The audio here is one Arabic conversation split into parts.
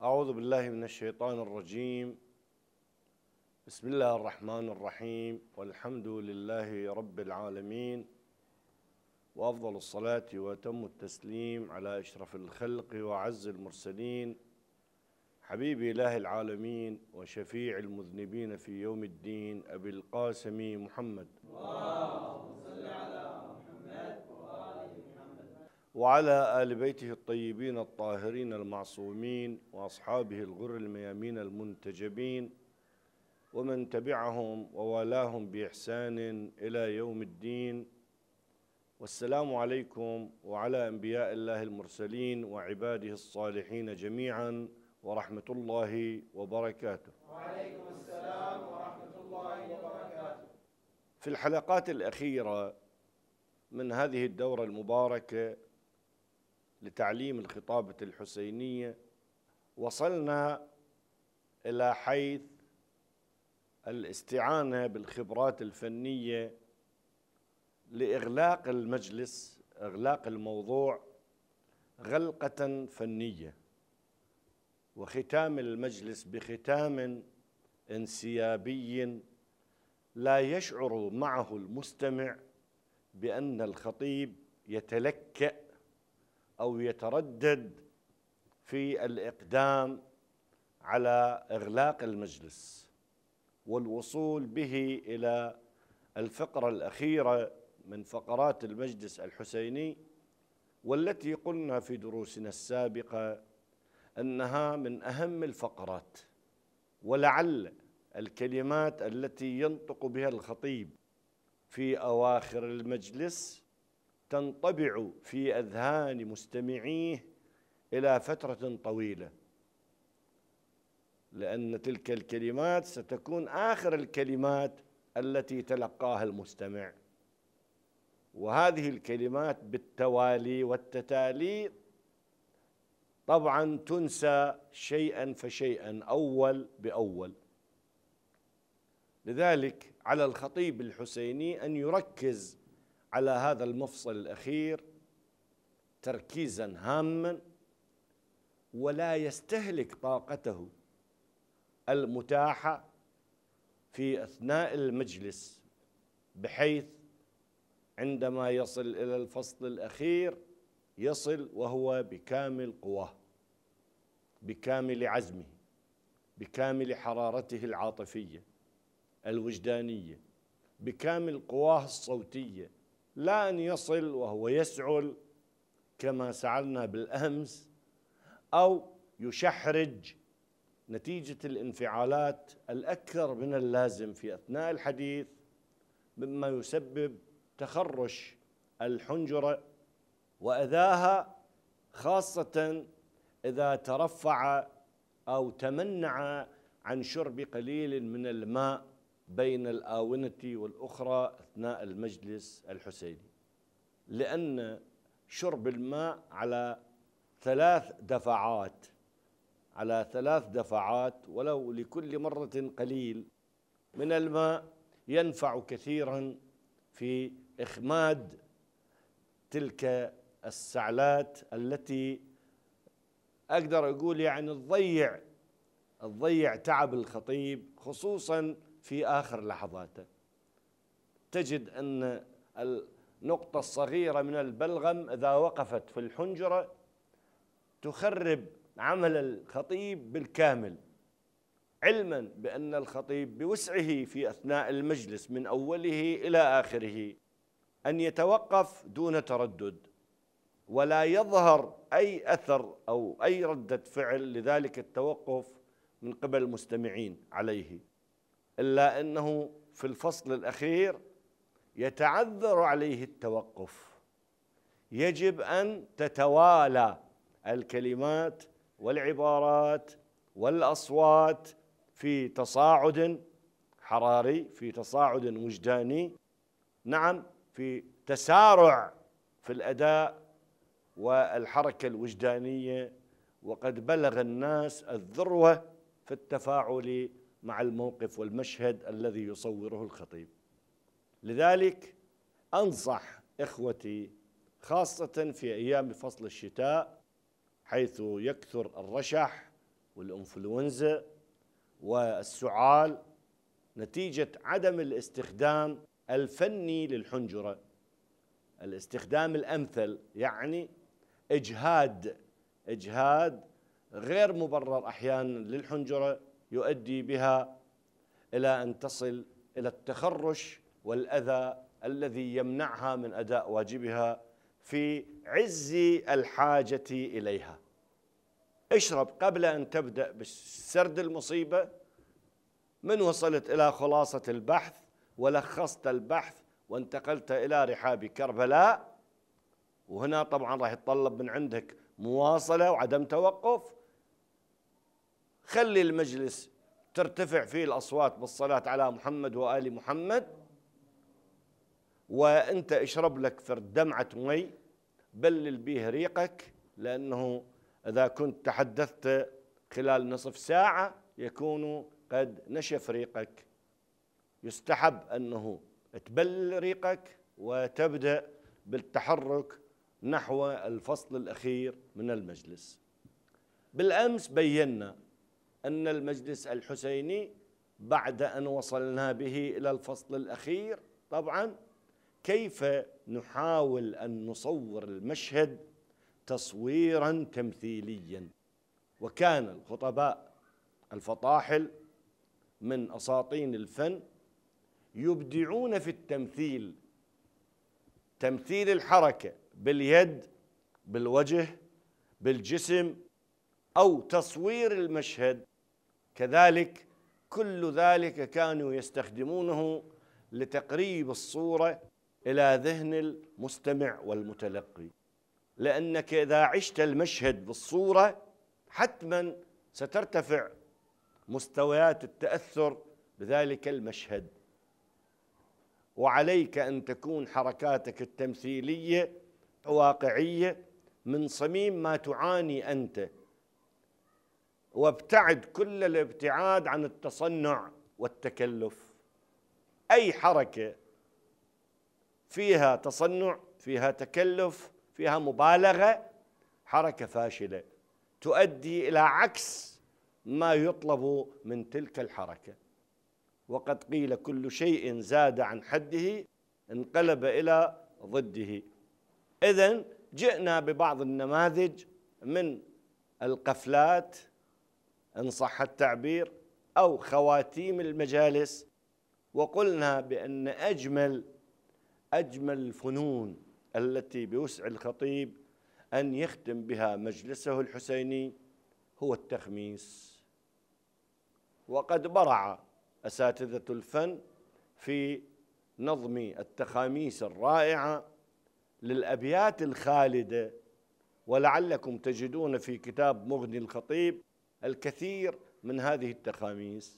أعوذ بالله من الشيطان الرجيم. بسم الله الرحمن الرحيم، والحمد لله رب العالمين، وأفضل الصلاة وأتم التسليم على أشرف الخلق وأعز المرسلين، حبيب إله العالمين وشفيع المذنبين في يوم الدين، أبي القاسم محمد، اللهم صل على محمد وآل محمد، وعلى آل بيته الطيبين الطاهرين المعصومين، وأصحابه الغر الميامين المنتجبين، ومن تبعهم ووالاهم بإحسان إلى يوم الدين. والسلام عليكم وعلى أنبياء الله المرسلين وعباده الصالحين جميعا، ورحمة الله وبركاته. وعليكم السلام ورحمة الله وبركاته. في الحلقات الأخيرة من هذه الدورة المباركة لتعليم الخطابة الحسينية وصلنا إلى حيث الاستعانة بالخبرات الفنية لإغلاق المجلس، إغلاق الموضوع غلقة فنية، وختام المجلس بختام انسيابي لا يشعر معه المستمع بأن الخطيب يتلكأ أو يتردد في الإقدام على إغلاق المجلس والوصول به إلى الفقرة الأخيرة من فقرات المجلس الحسيني، والتي قلنا في دروسنا السابقة أنها من أهم الفقرات، ولعل الكلمات التي ينطق بها الخطيب في أواخر المجلس تنطبع في أذهان مستمعيه إلى فترة طويلة، لأن تلك الكلمات ستكون آخر الكلمات التي تلقاها المستمع، وهذه الكلمات بالتوالي والتتالي طبعا تنسى شيئا فشيئا أول بأول. لذلك على الخطيب الحسيني أن يركز على هذا المفصل الأخير تركيزا هاما، ولا يستهلك طاقته المتاحة في أثناء المجلس، بحيث عندما يصل إلى الفصل الأخير يصل وهو بكامل قواه، بكامل عزمه، بكامل حرارته العاطفية الوجدانية، بكامل قواه الصوتية، لا أن يصل وهو يسعل كما سعلنا بالأمس، أو يشحرج نتيجة الانفعالات الأكثر من اللازم في أثناء الحديث، مما يسبب تخرش الحنجرة وأذاها، خاصة إذا ترفع أو تمنع عن شرب قليل من الماء بين الآونة والأخرى أثناء المجلس الحسيني، لأن شرب الماء على ثلاث دفعات ولو لكل مرة قليل من الماء ينفع كثيرا في إخماد تلك السعلات التي أقدر أقول يعني تضيع تعب الخطيب، خصوصا في آخر لحظاته. تجد أن النقطة الصغيرة من البلغم إذا وقفت في الحنجرة تخرب عمل الخطيب بالكامل، علما بأن الخطيب بوسعه في أثناء المجلس من أوله إلى آخره أن يتوقف دون تردد، ولا يظهر أي أثر أو أي ردة فعل لذلك التوقف من قبل المستمعين عليه، إلا أنه في الفصل الأخير يتعذر عليه التوقف، يجب أن تتوالى الكلمات والعبارات والأصوات في تصاعد حراري، في تصاعد وجداني، نعم، في تسارع في الأداء والحركة الوجدانية، وقد بلغ الناس الذروة في التفاعل مع الموقف والمشهد الذي يصوره الخطيب. لذلك أنصح إخوتي خاصة في أيام فصل الشتاء، حيث يكثر الرشح والإنفلونزا والسعال نتيجة عدم الاستخدام الفني للحنجرة. الاستخدام الأمثل يعني إجهاد غير مبرر أحيانا للحنجرة يؤدي بها إلى أن تصل إلى التخرش والأذى الذي يمنعها من أداء واجبها في عز الحاجة إليها. اشرب قبل أن تبدأ بسرد المصيبة. من وصلت إلى خلاصة البحث ولخصت البحث وانتقلت إلى رحاب كربلاء، وهنا طبعا راح يتطلب من عندك مواصلة وعدم توقف. خلي المجلس ترتفع فيه الأصوات بالصلاة على محمد وآل محمد، وأنت اشرب لك فرد دمعة مي بلل به ريقك، لأنه إذا كنت تحدثت خلال نصف ساعة يكون قد نشف ريقك. يستحب أنه تبلل ريقك وتبدأ بالتحرك نحو الفصل الأخير من المجلس. بالأمس بينا أن المجلس الحسيني بعد أن وصلنا به إلى الفصل الأخير طبعا كيف نحاول أن نصور المشهد تصويرا تمثيليا. وكان الخطباء الفطاحل من أساطين الفن يبدعون في التمثيل، تمثيل الحركة باليد، بالوجه، بالجسم، أو تصوير المشهد كذلك. كل ذلك كانوا يستخدمونه لتقريب الصورة إلى ذهن المستمع والمتلقي، لأنك إذا عشت المشهد بالصورة حتما سترتفع مستويات التأثر بذلك المشهد، وعليك أن تكون حركاتك التمثيلية واقعية من صميم ما تعاني أنت، وابتعد كل الابتعاد عن التصنع والتكلف. أي حركة فيها تصنع، فيها تكلف، فيها مبالغة، حركة فاشلة تؤدي إلى عكس ما يطلب من تلك الحركة. وقد قيل كل شيء زاد عن حده انقلب إلى ضده. إذن جئنا ببعض النماذج من القفلات إن صح التعبير أو خواتيم المجالس، وقلنا بأن أجمل الفنون التي بوسع الخطيب أن يختم بها مجلسه الحسيني هو التخميس. وقد برع أساتذة الفن في نظم التخاميس الرائعة للأبيات الخالدة، ولعلكم تجدون في كتاب مغني الخطيب الكثير من هذه التخاميس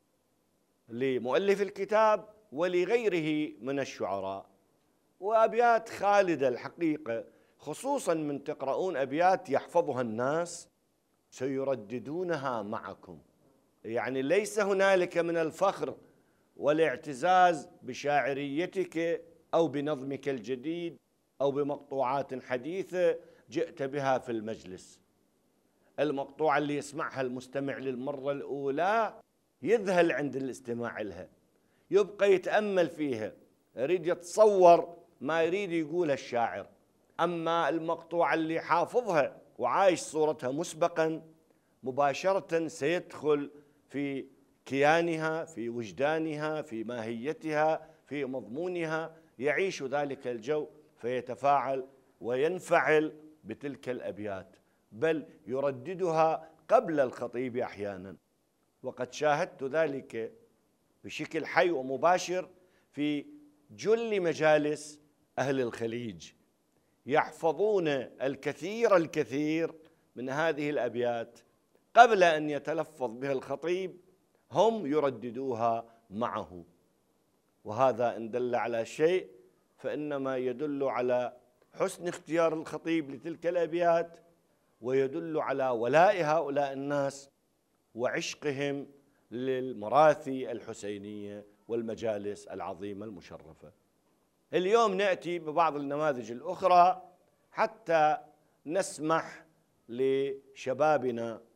لمؤلف الكتاب ولغيره من الشعراء، وأبيات خالدة الحقيقة، خصوصا من تقرؤون أبيات يحفظها الناس سيرددونها معكم. يعني ليس هنالك من الفخر والاعتزاز بشاعريتك أو بنظمك الجديد أو بمقطوعات حديثة جئت بها في المجلس. المقطوعة اللي يسمعها المستمع للمرة الأولى يذهل عند الاستماع لها، يبقى يتأمل فيها، يريد يتصور ما يريد يقول الشاعر. أما المقطوعة اللي حافظها وعايش صورتها مسبقا مباشرة سيدخل في كيانها، في وجدانها، في ماهيتها، في مضمونها، يعيش ذلك الجو فيتفاعل وينفعل بتلك الأبيات، بل يرددها قبل الخطيب أحيانا. وقد شاهدت ذلك بشكل حي ومباشر في جل مجالس أهل الخليج، يحفظون الكثير من هذه الأبيات قبل أن يتلفظ بها الخطيب، هم يرددوها معه. وهذا إن دل على شيء فإنما يدل على حسن اختيار الخطيب لتلك الأبيات، ويدل على ولاء هؤلاء الناس وعشقهم للمراثي الحسينية والمجالس العظيمة المشرفة. اليوم نأتي ببعض النماذج الأخرى حتى نسمح لشبابنا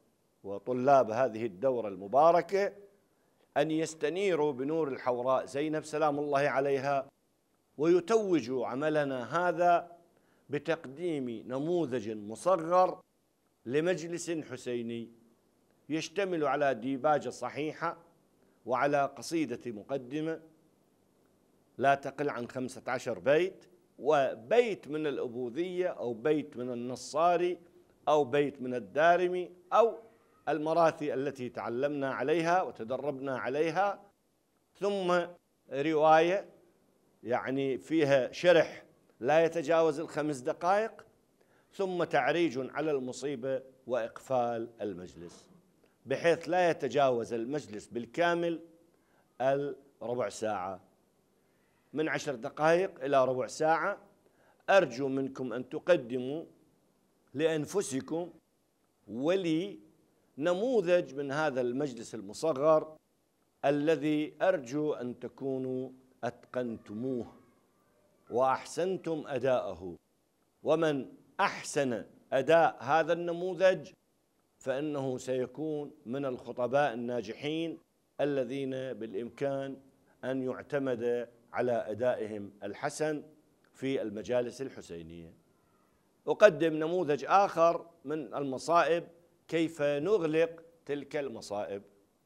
وطلاب هذه الدورة المباركة أن يستنيروا بنور الحوراء زينب سلام الله عليها، ويتوجوا عملنا هذا بتقديم نموذج مصغر لمجلس حسيني يشتمل على ديباجة صحيحة وعلى قصيدة مقدمة لا تقل عن 15 بيت، وبيت من الأبوذية أو بيت من النصاري أو بيت من الدارمي أو المراثي التي تعلمنا عليها وتدربنا عليها، ثم رواية يعني فيها شرح لا يتجاوز ال5 دقائق، ثم تعريج على المصيبة وإقفال المجلس بحيث لا يتجاوز المجلس بالكامل الربع ساعة، من 10 دقائق إلى ربع ساعة. أرجو منكم أن تقدموا لأنفسكم ولي نموذج من هذا المجلس المصغر الذي أرجو أن تكونوا أتقنتموه وأحسنتم أداءه. ومن أحسن أداء هذا النموذج فإنه سيكون من الخطباء الناجحين الذين بالإمكان أن يعتمد على أدائهم الحسن في المجالس الحسينية. أقدم نموذج آخر من المصائب كيف نغلق تلك المصائب.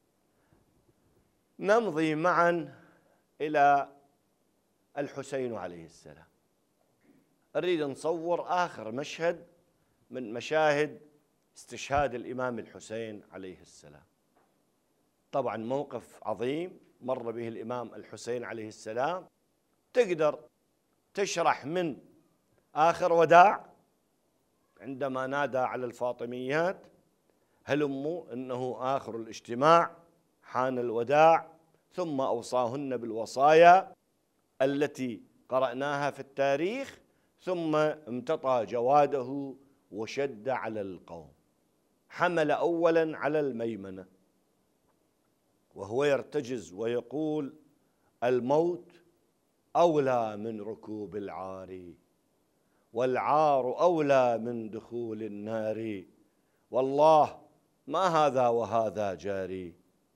نمضي معا إلى الحسين عليه السلام. أريد نصور آخر مشهد من مشاهد استشهاد الإمام الحسين عليه السلام. طبعا موقف عظيم مر به الإمام الحسين عليه السلام. تقدر تشرح من آخر وداع عندما نادى على الفاطميات هلموا إنه آخر الاجتماع حان الوداع، ثم أوصاهن بالوصايا التي قرأناها في التاريخ، ثم امتطى جواده وشد على القوم. حمل أولا على الميمنة وهو يرتجز ويقول: الموت أولى من ركوب العار، والعار أولى من دخول النار، والله ما هذا وهذا جاري.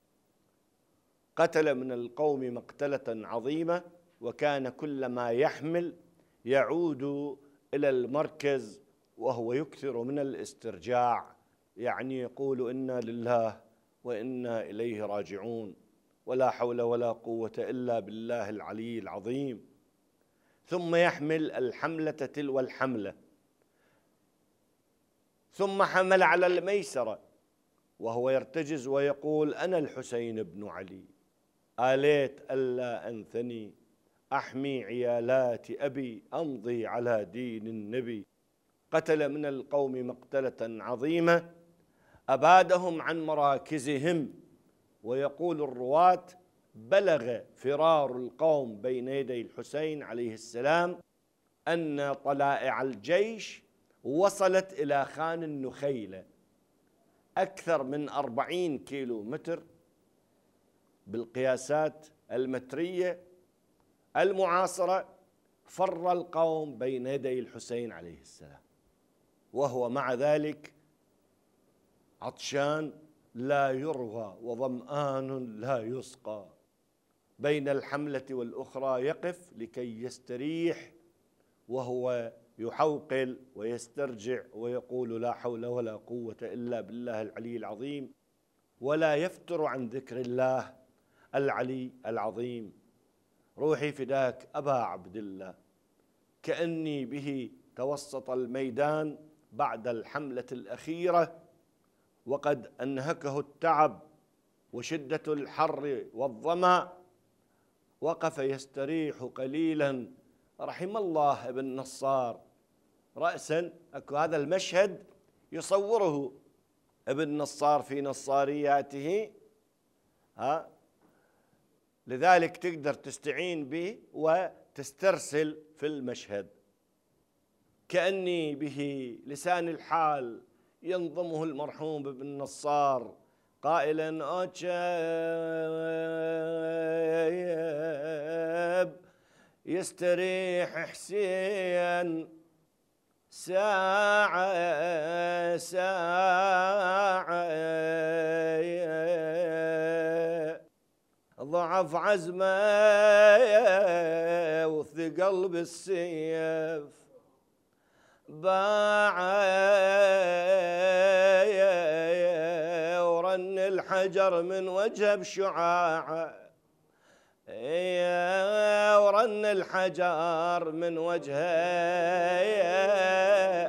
قتل من القوم مقتلة عظيمة، وكان كلما يحمل يعود إلى المركز وهو يكثر من الاسترجاع، يعني يقول: إنا لله وإنا إليه راجعون، ولا حول ولا قوة إلا بالله العلي العظيم. ثم يحمل الحملة تلو الحملة، ثم حمل على الميسرة وهو يرتجز ويقول: أنا الحسين بن علي، آليت ألا أنثني، أحمي عيالات أبي، أمضي على دين النبي. قتل من القوم مقتلة عظيمة، أبادهم عن مراكزهم. ويقول الرواة: بلغ فرار القوم بين يدي الحسين عليه السلام أن طلائع الجيش وصلت إلى خان النخيلة، أكثر من 40 كيلو متر بالقياسات المترية المعاصرة. فر القوم بين يدي الحسين عليه السلام وهو مع ذلك عطشان لا يروى وظمآن لا يسقى، بين الحملة والأخرى يقف لكي يستريح، وهو يحوقل ويسترجع ويقول: لا حول ولا قوة إلا بالله العلي العظيم، ولا يفتر عن ذكر الله العلي العظيم. روحي فداك أبا عبد الله، كأني به توسط الميدان بعد الحملة الأخيرة، وقد أنهكه التعب وشدة الحر والظمأ، وقف يستريح قليلا. رحم الله ابن نصار رأسا. أكو هذا المشهد يصوره ابن نصار في نصارياته، لذلك تقدر تستعين به وتسترسل في المشهد. كأني به لسان الحال ينظمه المرحوم ابن نصار قائلا: أجاب يستريح حسين، ساعة ساعة ضعف عزمه وثقل بالسيف، باع ورن الحجر من وجهه بشعاعه، ورن الحجر من وجهه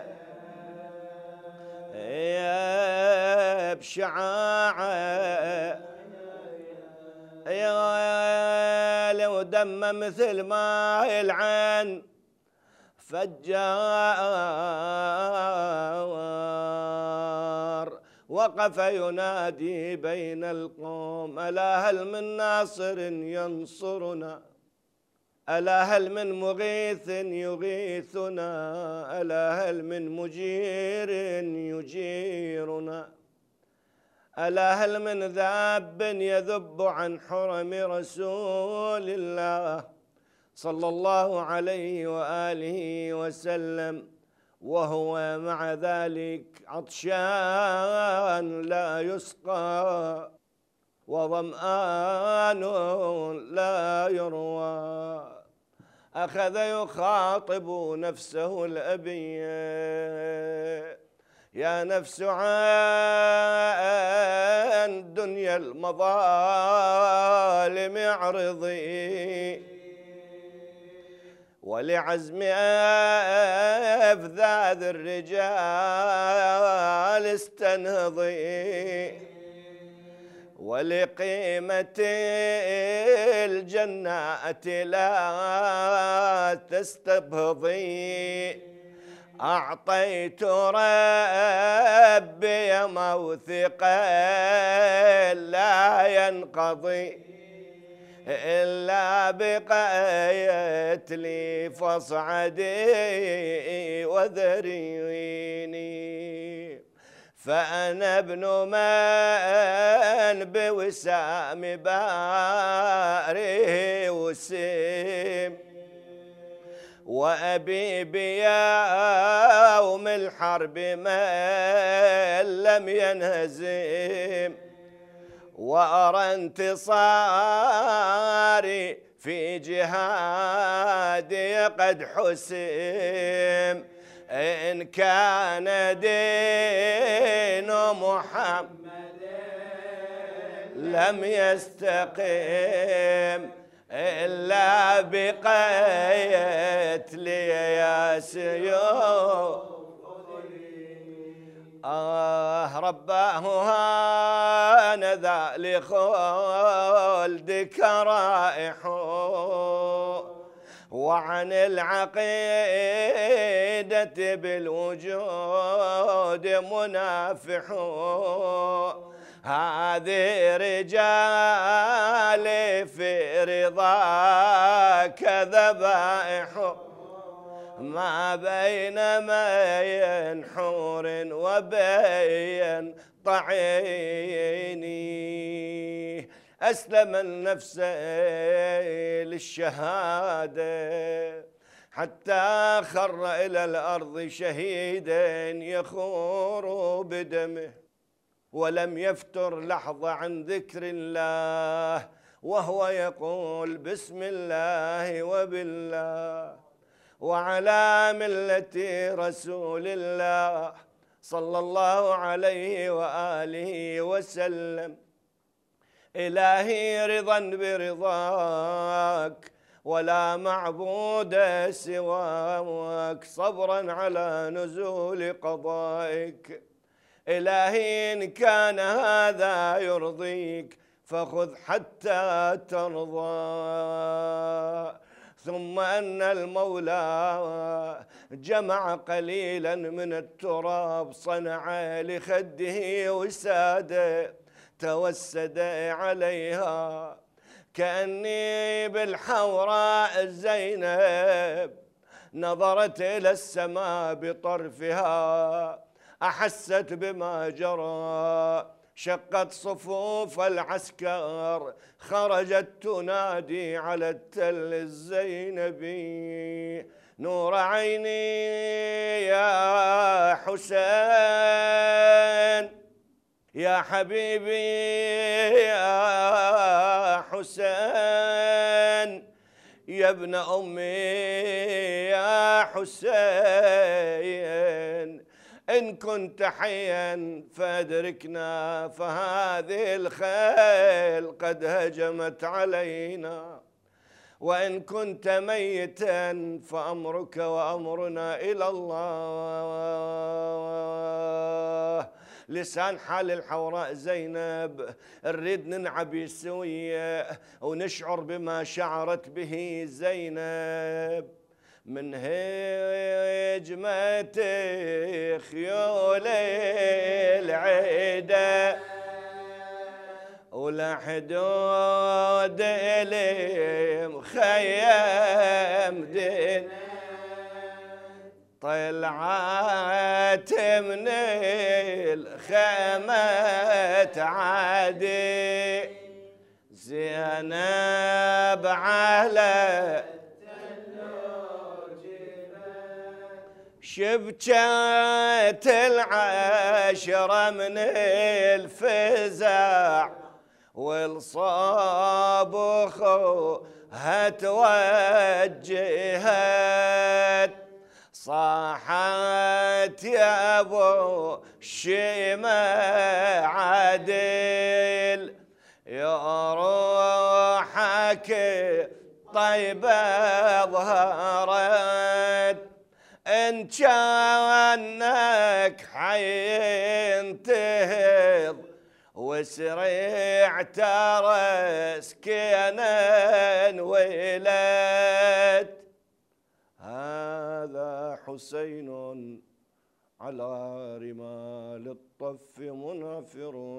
بشعاعه، لو دم مثل ماء العين فجار، وقف ينادي بين القوم ألا هل من ناصر ينصرنا، ألا هل من مغيث يغيثنا، ألا هل من مجير يجيرنا، ألا هل من ذاب يذب عن حرم رسول الله صلى الله عليه وآله وسلم، وهو مع ذلك عطشان لا يسقى وظمآن لا يروى، أخذ يخاطب نفسه الأبية يا نفس عن دنيا المظالم اعرضي، ولعزم أفذاذ الرجال استنهضي، ولقيمة الجنات لا تستبهضي، أعطيت ربي موثقا لا ينقضي، إلا بقيت لي فاصعدي وذريني، فأنا ابن من بوسام باري وسيم، وأبي بيوم الحرب من لم ينهزم، وأرى انتصاري في جهادي قد حسم، إن كان دين محمد لم يستقم، إلا بقيت لي يا سيوف رباه هانذا لخلدك رائح، وعن العقيدة بالوجود منافح، هذه رجالي في رضاك ذبائح، ما بين مين حور وبين طعيني، أسلم النفس للشهادة حتى خر إلى الأرض شهيدا يخور بدمه، ولم يفتر لحظة عن ذكر الله، وهو يقول بسم الله وبالله وعلى ملة رسول الله صلى الله عليه وآله وسلم، إلهي رضا برضاك ولا معبود سواك، صبرا على نزول قضائك، إلهي إن كان هذا يرضيك فخذ حتى ترضى. ثم أن المولى جمع قليلا من التراب، صنع لخده وسادة توسد عليها، كأني بالحوراء زينب نظرت إلى السماء بطرفها، أحست بما جرى، شقت صفوف العسكر، خرجت تنادي على التل الزينبي، نور عيني يا حسين يا حبيبي يا حسين يا ابن أمي يا حسين إن كنت حيا فأدركنا فهذه الخيل قد هجمت علينا، وإن كنت ميتا فأمرك وأمرنا إلى الله. لسان حال الحوراء زينب نريد ننعبي سوية ونشعر بما شعرت به زينب من هجمة خيول العدا ولا حدود المخيم دين طلعت من الخيمة تعدي زينب على شبكت العشرة من الفزع والصاب خوها توجهت صاحت يا ابو الشيمة عدل يا روحك طيبة ظهرت إن كانك حي تهض وسرعت رسكنا ولد هذا حسين على رمال الطف منافر.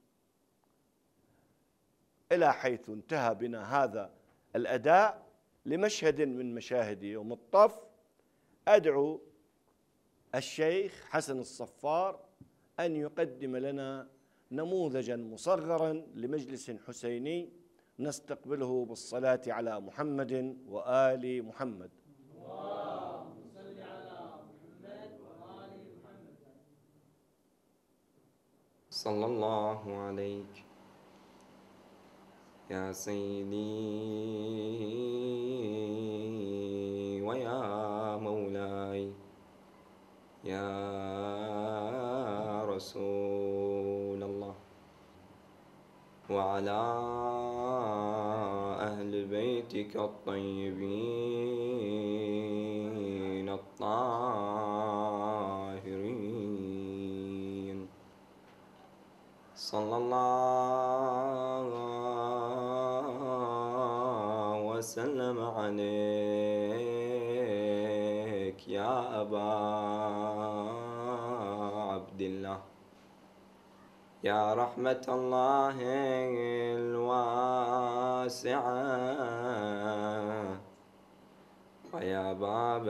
إلى حيث انتهى بنا هذا الأداء لمشهد من مشاهد يوم الطف. أدعو الشيخ حسن الصفار أن يقدم لنا نموذجا مصغرا لمجلس حسيني نستقبله بالصلاة على محمد وآل محمد. اللهم صل على محمد وآل محمد. صلى الله عليك يا سيدي ويا مولاي يا رسول الله وعلى أهل بيتك الطيبين الطاهرين صلى الله وسلم عليك يا أبا عبد الله يا رحمة الله الواسعة ويا باب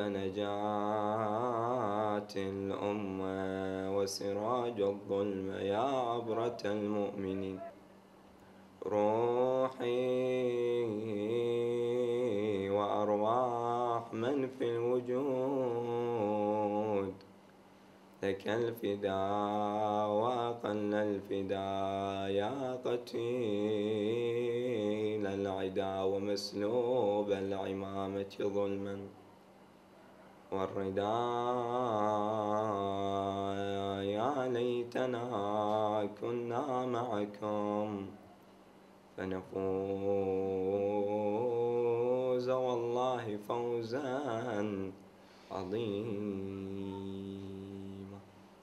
نجاة الأمة وسراج الظلم يا عبرة المؤمنين روحي وأرواح من في الوجود لك الفداء وأقل الفداء يا قتيل العدا ومسلوب العمامة ظلما والرداء يا ليتنا كنا معكم فنفوز والله فوزا عظيما.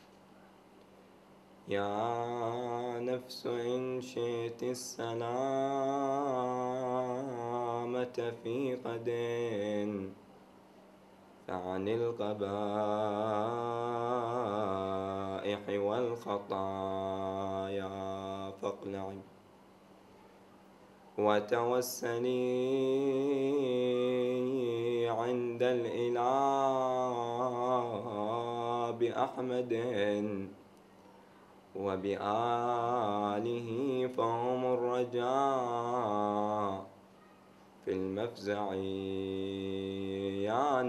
يا نفس إن شئت السلامة في غد فعن القبائح والخطايا فاقلعي وتوسلي عند الإله بأحمد وبآله فهم الرجاء في المفزع يا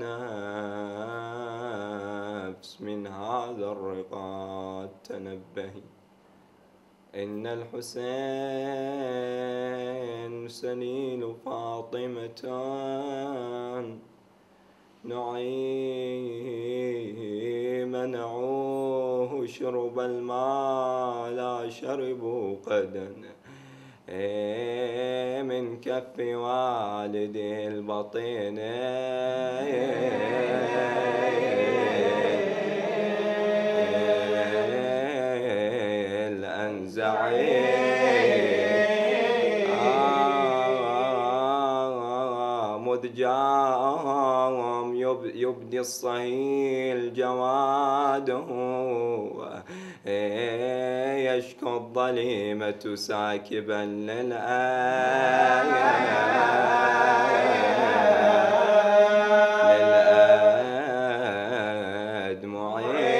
نفس من هذا الرقاد تنبهي، إن الحسين سليل فاطمة نعي منعوه شرب الماء لا شربوا قدا من كف والدي البطين الأنزعي مذ جاءهم يبدي الصهيل جواده يشكو الظليمة ساكبا للأدمع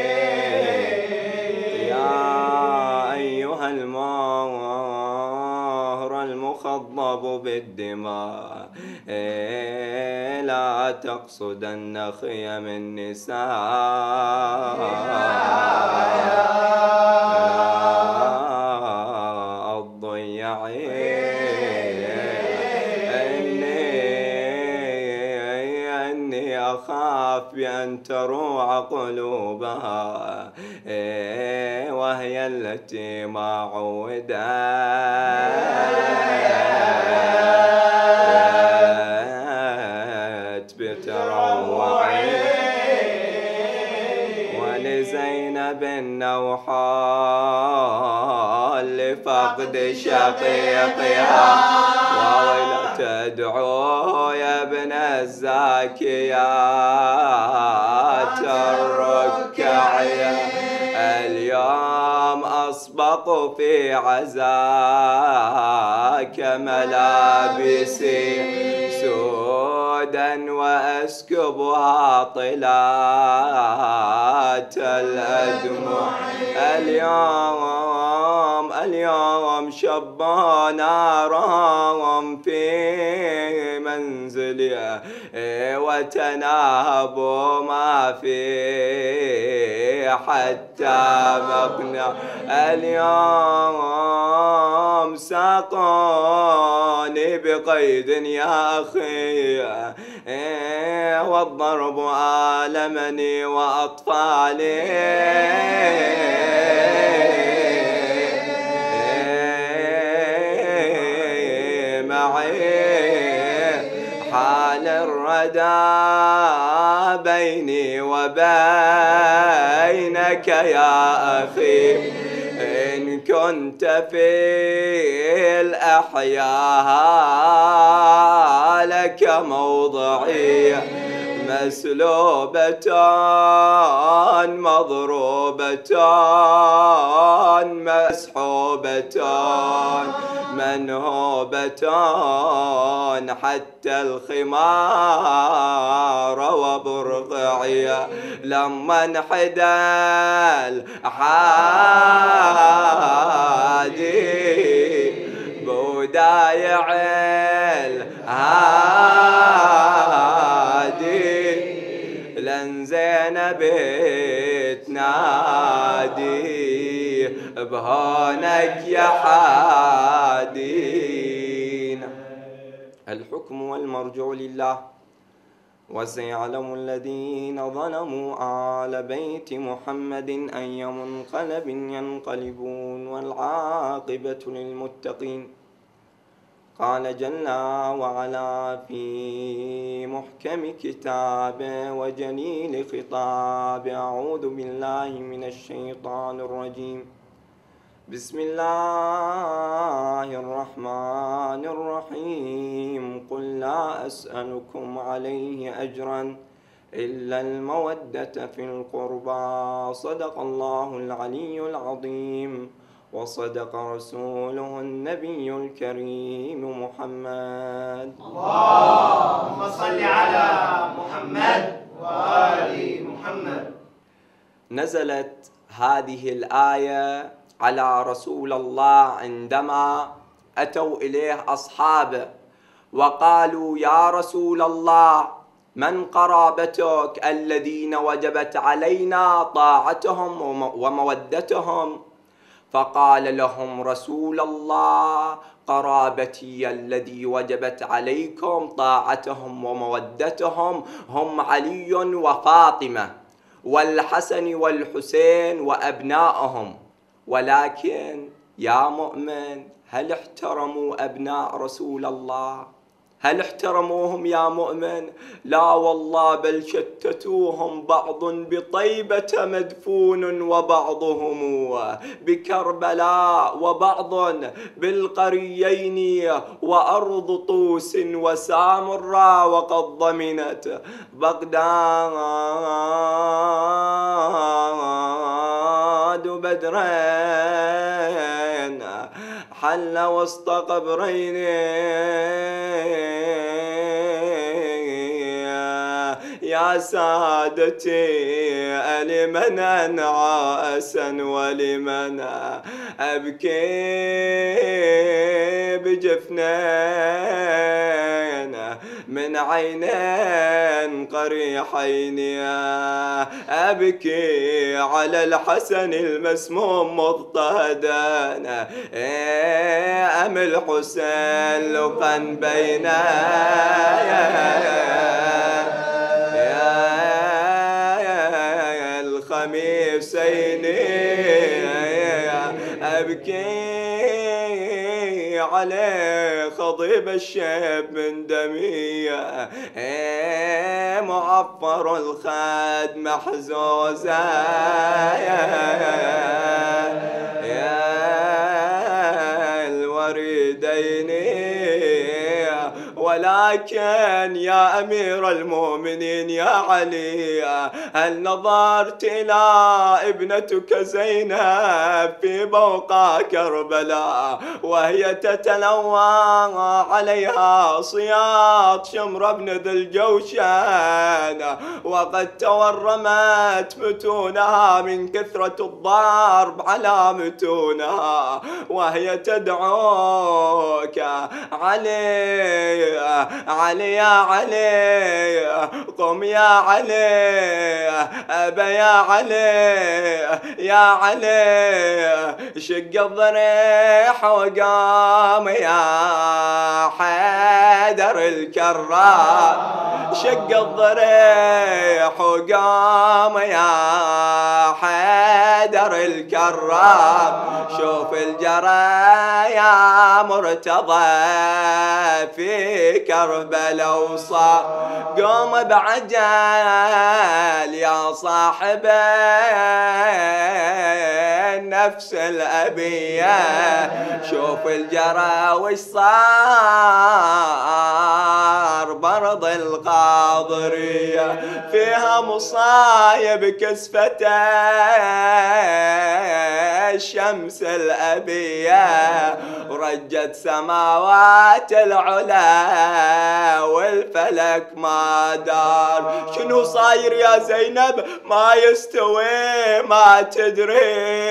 يا أيها المهر المخضب بالدماء لا تقصدن خيم النساء إني أخاف بأن تروع قلوبها وهي التي ما عودت بتروعي ولزينب النوحال لفقد شقيقها وويل تدعو يا ابن الزاكيات الركعية اليوم أصبق في عزاك ملابسي سودا وأسكبها طلات الأدمع اليوم شبوا نارهم في منزلي وتناهبوا ما في حتى مقنع اليوم ساقوني بقيد يا أخي والضرب آلمني وأطفالي حال الردى بيني وبينك يا أخي إن كنت في الأحياء لك موضعي مسلوبة مضروبة مسحوبة منهوبة حتى الخمار وبرقعي لما انحدى الحادي بودايع الهادي لن زينب تنادي بهونك يا حادين. الحكم والمرجع لله وسيعلم الذين ظلموا آل بيت محمد أي منقلب ينقلبون والعاقبة للمتقين. قال جل وعلا في محكم كتابه وجليل خطابه أعوذ بالله من الشيطان الرجيم بسم الله الرحمن الرحيم قل لا أسألكم عليه أجرا إلا المودة في القربى صدق الله العلي العظيم وصدق رسوله النبي الكريم محمد. اللهم صل على محمد وآل محمد. نزلت هذه الآية على رسول الله عندما أتوا إليه أصحابه وقالوا يا رسول الله من قرابتك الذين وجبت علينا طاعتهم ومودتهم؟ فقال لهم رسول الله: قرابتي الذي وجبت عليكم طاعتهم ومودتهم هم علي وفاطمة والحسن والحسين وأبنائهم. ولكن يا مؤمن، هل احترموا أبناء رسول الله؟ هل احترموهم يا مؤمن؟ لا والله، بل شتتوهم، بعض بطيبة مدفون وبعضهم بكربلاء وبعض بالقريين وأرض طوس وسامراء، وقد ضمنت بغداد بدرين حل وسط قبرين يا سادتي، لمن أنعى أسا ولمن أبكي بجفنين من عينين قريحين، أبكي على الحسن المسموم مضطهدا أم الحسين لقا بينا الخميسين، أبكي عليه خضيب الشيب من دمية معفر الخد محزوزة يا الوريدين. ولكن يا أمير المؤمنين يا علي، هل نظرت إلى ابنتك زينب في بوقع كربلاء وهي تتلوى عليها صياط شمر بن ذي الجوشان، وقد تورمت متونها من كثرة الضرب على متونها، وهي تدعوك: علي علي يا علي، قم يا علي، أبا يا علي، يا علي، شق الضريح وقام يا حيدر الكرار، شق الضريح وقام يا حيدر الكرار. شوف الجرى يا مرتضى في كربلاء وصار، قوم بعجل يا صاحب النفس الأبية، شوف الجرى وش صار برض القاضرية، فيها مصايب كسفتها الشمس الأبية، ورجت سماوات العلا والفلك ما دار. شنو صاير يا زينب؟ ما يستوي، ما تدري،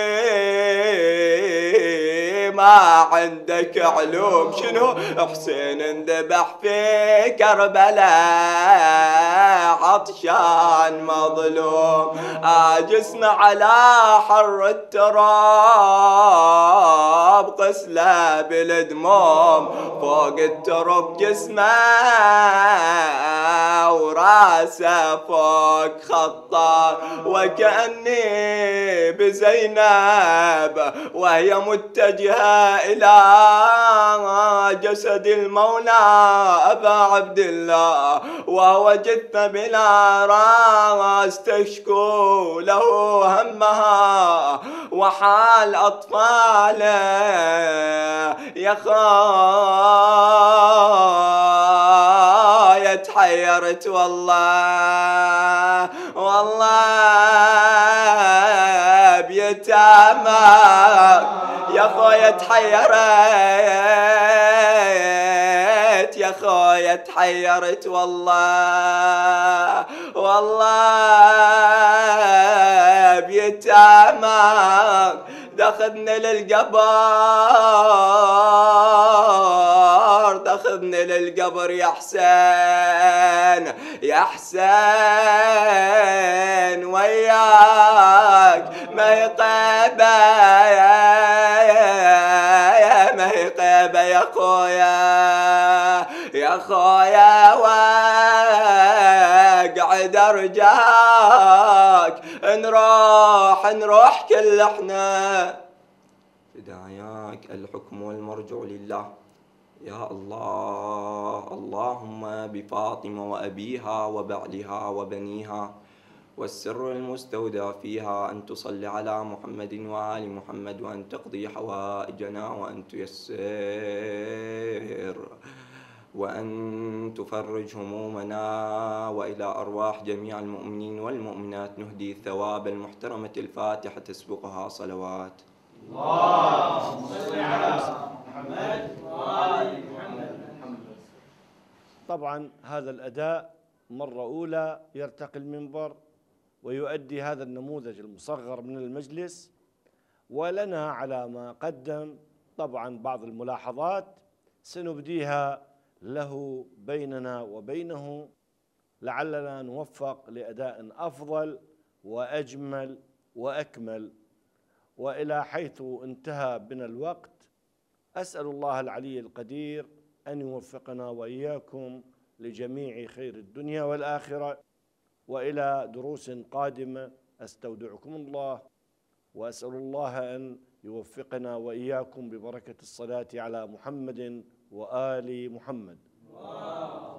ما عندك علوم. شنو؟ حسين انذبح في كربلاء عطشان مظلوم، جسمه على حر التراب قسله بالدموم، فوق التراب جسمه وراسه فوق خطار، وكأني بزينب وهي متجهة إلى جسد المولى أبا عبد الله، وهو جثة بلا راس تشكو له همها وحال أطفاله يا خايا تحيرت والله بيتامك يا خويا تحيرت، يا خويا تحيرت والله بيتامك، دخلني للقبر، دخلني للقبر يا حسين يا حسين وياك ما يطيبه ما يطيبه يا خويا يا خويا واقعد ارجاك نروح كل احنا فداياك الحكم والمرجع لله يا الله. اللهم بفاطمة وأبيها وبعلها وبنيها والسر المستودع فيها أن تصلي على محمد وآل محمد وأن تقضي حوائجنا وأن تيسر وأن تفرج همومنا وإلى أرواح جميع المؤمنين والمؤمنات نهدي ثواب المحترمة الفاتحة تسبقها صلوات. اللهم صل على محمد وآل محمد. طبعا هذا الأداء مرة أولى يرتقي المنبر ويؤدي هذا النموذج المصغر من المجلس، ولنا على ما قدم طبعا بعض الملاحظات سنبديها له بيننا وبينه لعلنا نوفق لأداء أفضل وأجمل وأكمل. وإلى حيث انتهى بنا الوقت أسأل الله العلي القدير أن يوفقنا وإياكم لجميع خير الدنيا والآخرة، وإلى دروس قادمة أستودعكم الله، وأسأل الله أن يوفقنا وإياكم ببركة الصلاة على محمد وآل محمد.